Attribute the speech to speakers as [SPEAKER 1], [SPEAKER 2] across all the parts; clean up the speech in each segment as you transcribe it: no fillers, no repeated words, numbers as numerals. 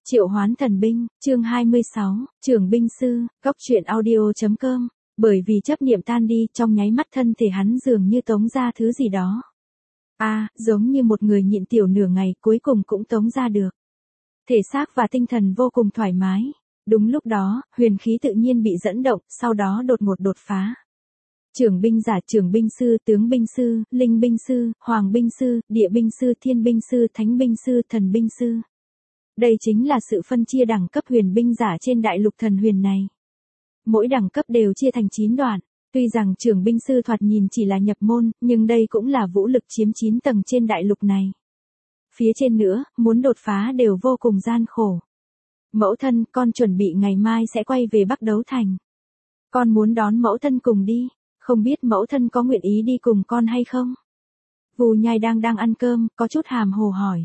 [SPEAKER 1] Triệu Hoán Thần Binh, chương 26, Trưởng binh sư, góc truyện audio.com. Bởi vì chấp niệm tan đi, trong nháy mắt thân thể hắn dường như tống ra thứ gì đó. Giống như một người nhịn tiểu nửa ngày, cuối cùng cũng tống ra được. Thể xác và tinh thần vô cùng thoải mái. Đúng lúc đó, huyền khí tự nhiên bị dẫn động, sau đó đột ngột đột phá. Trưởng binh giả, trưởng binh sư, tướng binh sư, linh binh sư, hoàng binh sư, địa binh sư, thiên binh sư, thánh binh sư, thần binh sư. Đây chính là sự phân chia đẳng cấp huyền binh giả trên đại lục thần huyền này. Mỗi đẳng cấp đều chia thành 9 đoạn. Tuy rằng trưởng binh sư thoạt nhìn chỉ là nhập môn, nhưng đây cũng là vũ lực chiếm 9 tầng trên đại lục này. Phía trên nữa, muốn đột phá đều vô cùng gian khổ. Mẫu thân, con chuẩn bị ngày mai sẽ quay về Bắc Đấu Thành. Con muốn đón mẫu thân cùng đi, không biết mẫu thân có nguyện ý đi cùng con hay không? Vù Nhai đang ăn cơm, có chút hàm hồ hỏi.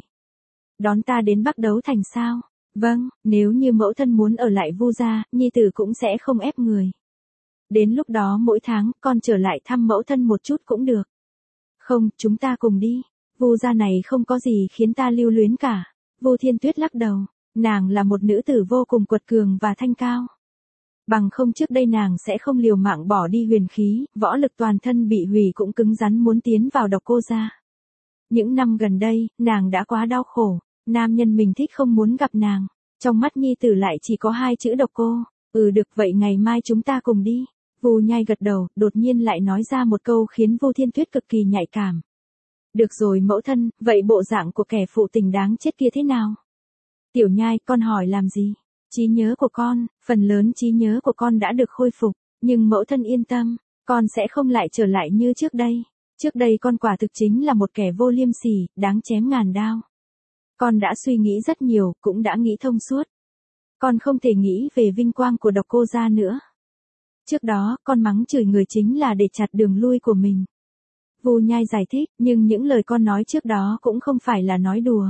[SPEAKER 1] Đón ta đến Bắc Đấu Thành sao? Vâng, nếu như mẫu thân muốn ở lại Vu gia, nhi tử cũng sẽ không ép người. Đến lúc đó mỗi tháng, con trở lại thăm mẫu thân một chút cũng được. Không, chúng ta cùng đi. Vu gia này không có gì khiến ta lưu luyến cả. Vu Thiên Tuyết lắc đầu, nàng là một nữ tử vô cùng quật cường và thanh cao. Bằng không trước đây nàng sẽ không liều mạng bỏ đi huyền khí, võ lực toàn thân bị hủy cũng cứng rắn muốn tiến vào Độc Cô gia. Những năm gần đây, nàng đã quá đau khổ, nam nhân mình thích không muốn gặp nàng, trong mắt nhi tử lại chỉ có 2 chữ Độc Cô. Được vậy ngày mai chúng ta cùng đi. Vù Nhai gật đầu, đột nhiên lại nói ra một câu khiến Vu Thiên Tuyết cực kỳ nhạy cảm. Được rồi mẫu thân, vậy bộ dạng của kẻ phụ tình đáng chết kia thế nào? Tiểu Nhai, con hỏi làm gì? Trí nhớ của con, phần lớn trí nhớ của con đã được khôi phục, nhưng mẫu thân yên tâm, con sẽ không lại trở lại như trước đây. Trước đây con quả thực chính là một kẻ vô liêm sỉ, đáng chém ngàn đao. Con đã suy nghĩ rất nhiều, cũng đã nghĩ thông suốt. Con không thể nghĩ về vinh quang của Độc Cô gia nữa. Trước đó, con mắng chửi người chính là để chặt đường lui của mình. Vù Nhai giải thích, nhưng những lời con nói trước đó cũng không phải là nói đùa.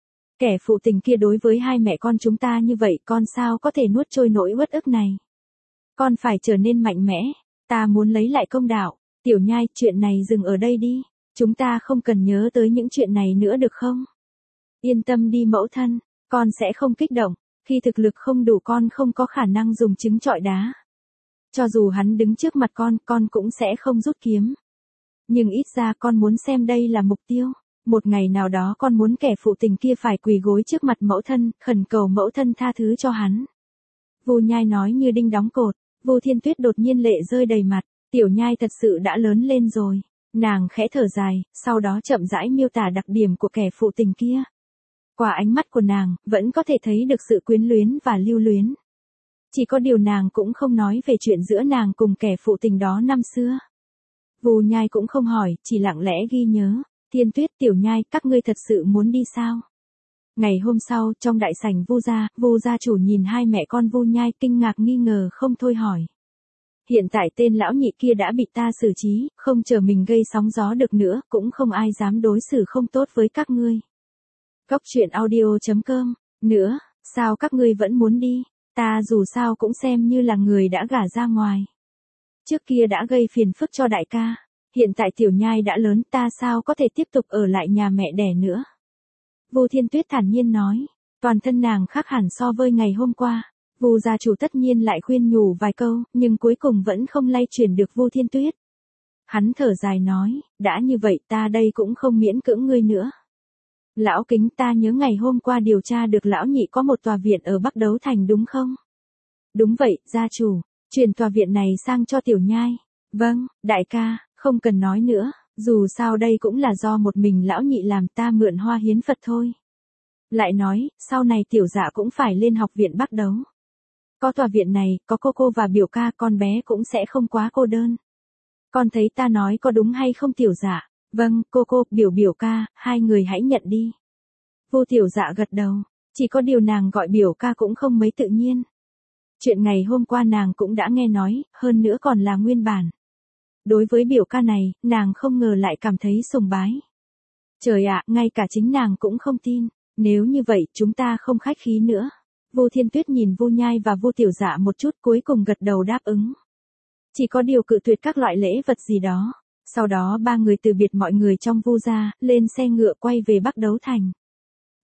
[SPEAKER 1] Kẻ phụ tình kia đối với hai mẹ con chúng ta như vậy, con sao có thể nuốt trôi nỗi uất ức này. Con phải trở nên mạnh mẽ, ta muốn lấy lại công đạo. Tiểu Nhai, chuyện này dừng ở đây đi, chúng ta không cần nhớ tới những chuyện này nữa được không? Yên tâm đi mẫu thân, con sẽ không kích động, khi thực lực không đủ con không có khả năng dùng trứng trọi đá. Cho dù hắn đứng trước mặt con cũng sẽ không rút kiếm. Nhưng ít ra con muốn xem đây là mục tiêu. Một ngày nào đó con muốn kẻ phụ tình kia phải quỳ gối trước mặt mẫu thân, khẩn cầu mẫu thân tha thứ cho hắn. Vù Nhai nói như đinh đóng cột, Vu Thiên Tuyết đột nhiên lệ rơi đầy mặt, Tiểu Nhai thật sự đã lớn lên rồi. Nàng khẽ thở dài, sau đó chậm rãi miêu tả đặc điểm của kẻ phụ tình kia. Qua ánh mắt của nàng, vẫn có thể thấy được sự quyến luyến và lưu luyến. Chỉ có điều nàng cũng không nói về chuyện giữa nàng cùng kẻ phụ tình đó năm xưa. Vù Nhai cũng không hỏi, chỉ lặng lẽ ghi nhớ. Thiên Tuyết, Tiểu Nhai, các ngươi thật sự muốn đi sao? Ngày hôm sau, trong đại sảnh Vu gia chủ nhìn hai mẹ con Vu Nhai kinh ngạc nghi ngờ không thôi hỏi. Hiện tại tên lão nhị kia đã bị ta xử trí, không chờ mình gây sóng gió được nữa, cũng không ai dám đối xử không tốt với các ngươi. Góc truyện audio.com, nữa, sao các ngươi vẫn muốn đi? Ta dù sao cũng xem như là người đã gả ra ngoài. Trước kia đã gây phiền phức cho đại ca. Hiện tại Tiểu Nhai đã lớn, ta sao có thể tiếp tục ở lại nhà mẹ đẻ nữa. Vu Thiên Tuyết thản nhiên nói, toàn thân nàng khác hẳn so với ngày hôm qua. Vu gia chủ tất nhiên lại khuyên nhủ vài câu, nhưng cuối cùng vẫn không lay chuyển được Vu Thiên Tuyết. Hắn thở dài nói, đã như vậy ta đây cũng không miễn cưỡng ngươi nữa. Lão Kính, ta nhớ ngày hôm qua điều tra được lão nhị có một tòa viện ở Bắc Đấu Thành đúng không? Đúng vậy, gia chủ, chuyển tòa viện này sang cho Tiểu Nhai. Vâng, đại ca. Không cần nói nữa, dù sao đây cũng là do một mình lão nhị làm, ta mượn hoa hiến Phật thôi. Lại nói, sau này Tiểu Dạ cũng phải lên học viện Bắc Đấu. Có tòa viện này, có cô và biểu ca, con bé cũng sẽ không quá cô đơn. Con thấy ta nói có đúng hay không Tiểu Dạ? Vâng, cô, biểu ca, hai người hãy nhận đi. Vu Tiểu Dạ gật đầu, chỉ có điều nàng gọi biểu ca cũng không mấy tự nhiên. Chuyện ngày hôm qua nàng cũng đã nghe nói, hơn nữa còn là nguyên bản. Đối với biểu ca này, nàng không ngờ lại cảm thấy sùng bái. Trời ạ, ngay cả chính nàng cũng không tin. Nếu như vậy, chúng ta không khách khí nữa. Vu Thiên Tuyết nhìn Vu Nhai và Vu Tiểu Dạ một chút, cuối cùng gật đầu đáp ứng. Chỉ có điều cự tuyệt các loại lễ vật gì đó. Sau đó ba người từ biệt mọi người trong Vu gia, lên xe ngựa quay về Bắc Đấu Thành.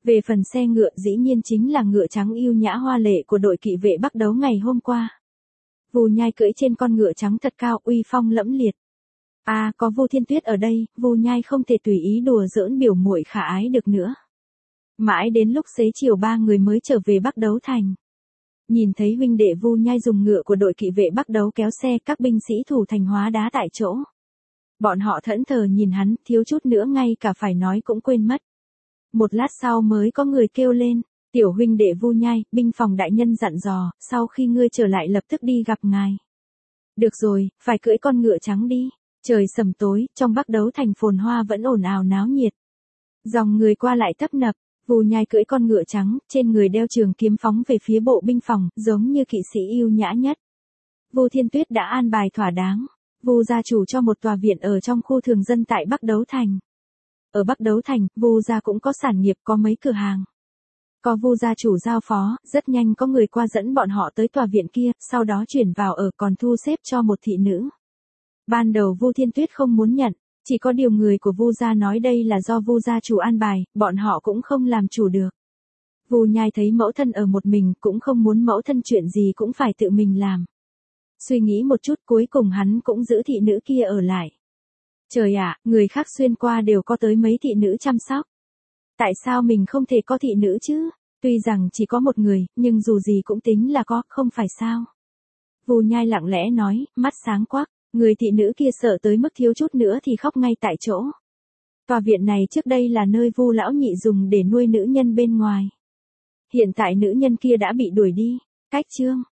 [SPEAKER 1] Về phần xe ngựa dĩ nhiên chính là ngựa trắng yêu nhã hoa lệ của đội kỵ vệ Bắc Đấu ngày hôm qua. Vu Nhai cưỡi trên con ngựa trắng thật cao uy phong lẫm liệt. À, có Vu Thiên Tuyết ở đây, Vu Nhai không thể tùy ý đùa giỡn biểu muội khả ái được nữa. Mãi đến lúc xế chiều ba người mới trở về Bắc Đấu thành. Nhìn thấy huynh đệ Vu Nhai dùng ngựa của đội kỵ vệ Bắc Đấu kéo xe, các binh sĩ thủ thành hóa đá tại chỗ. Bọn họ thẫn thờ nhìn hắn, thiếu chút nữa ngay cả phải nói cũng quên mất. Một lát sau mới có người kêu lên, tiểu huynh đệ Vu Nhai, binh phòng đại nhân dặn dò, sau khi ngươi trở lại lập tức đi gặp ngài. Được rồi, phải cưỡi con ngựa trắng đi. Trời sầm tối, trong Bắc Đấu thành phồn hoa vẫn ồn ào náo nhiệt. Dòng người qua lại tấp nập, Vu Nhai cưỡi con ngựa trắng, trên người đeo trường kiếm phóng về phía bộ binh phòng, giống như kỵ sĩ yêu nhã nhất. Vu Thiên Tuyết đã an bài thỏa đáng. Vu gia chủ cho một tòa viện ở trong khu thường dân tại Bắc Đấu thành. Ở Bắc Đấu thành, Vu gia cũng có sản nghiệp, có mấy cửa hàng. Có Vu gia chủ giao phó, rất nhanh có người qua dẫn bọn họ tới tòa viện kia, sau đó chuyển vào ở, còn thu xếp cho một thị nữ. Ban đầu Vu Thiên Tuyết không muốn nhận, chỉ có điều người của Vu gia nói đây là do Vu gia chủ an bài, bọn họ cũng không làm chủ được. Vu Nhai thấy mẫu thân ở một mình, cũng không muốn mẫu thân chuyện gì cũng phải tự mình làm. Suy nghĩ một chút cuối cùng hắn cũng giữ thị nữ kia ở lại. Trời ạ, người khác xuyên qua đều có tới mấy thị nữ chăm sóc. Tại sao mình không thể có thị nữ chứ? Tuy rằng chỉ có một người, nhưng dù gì cũng tính là có, không phải sao? Vu Nhai lặng lẽ nói, mắt sáng quắc. Người thị nữ kia sợ tới mức thiếu chút nữa thì khóc ngay tại chỗ. Tòa viện này trước đây là nơi Vu lão nhị dùng để nuôi nữ nhân bên ngoài. Hiện tại nữ nhân kia đã bị đuổi đi. Cách chương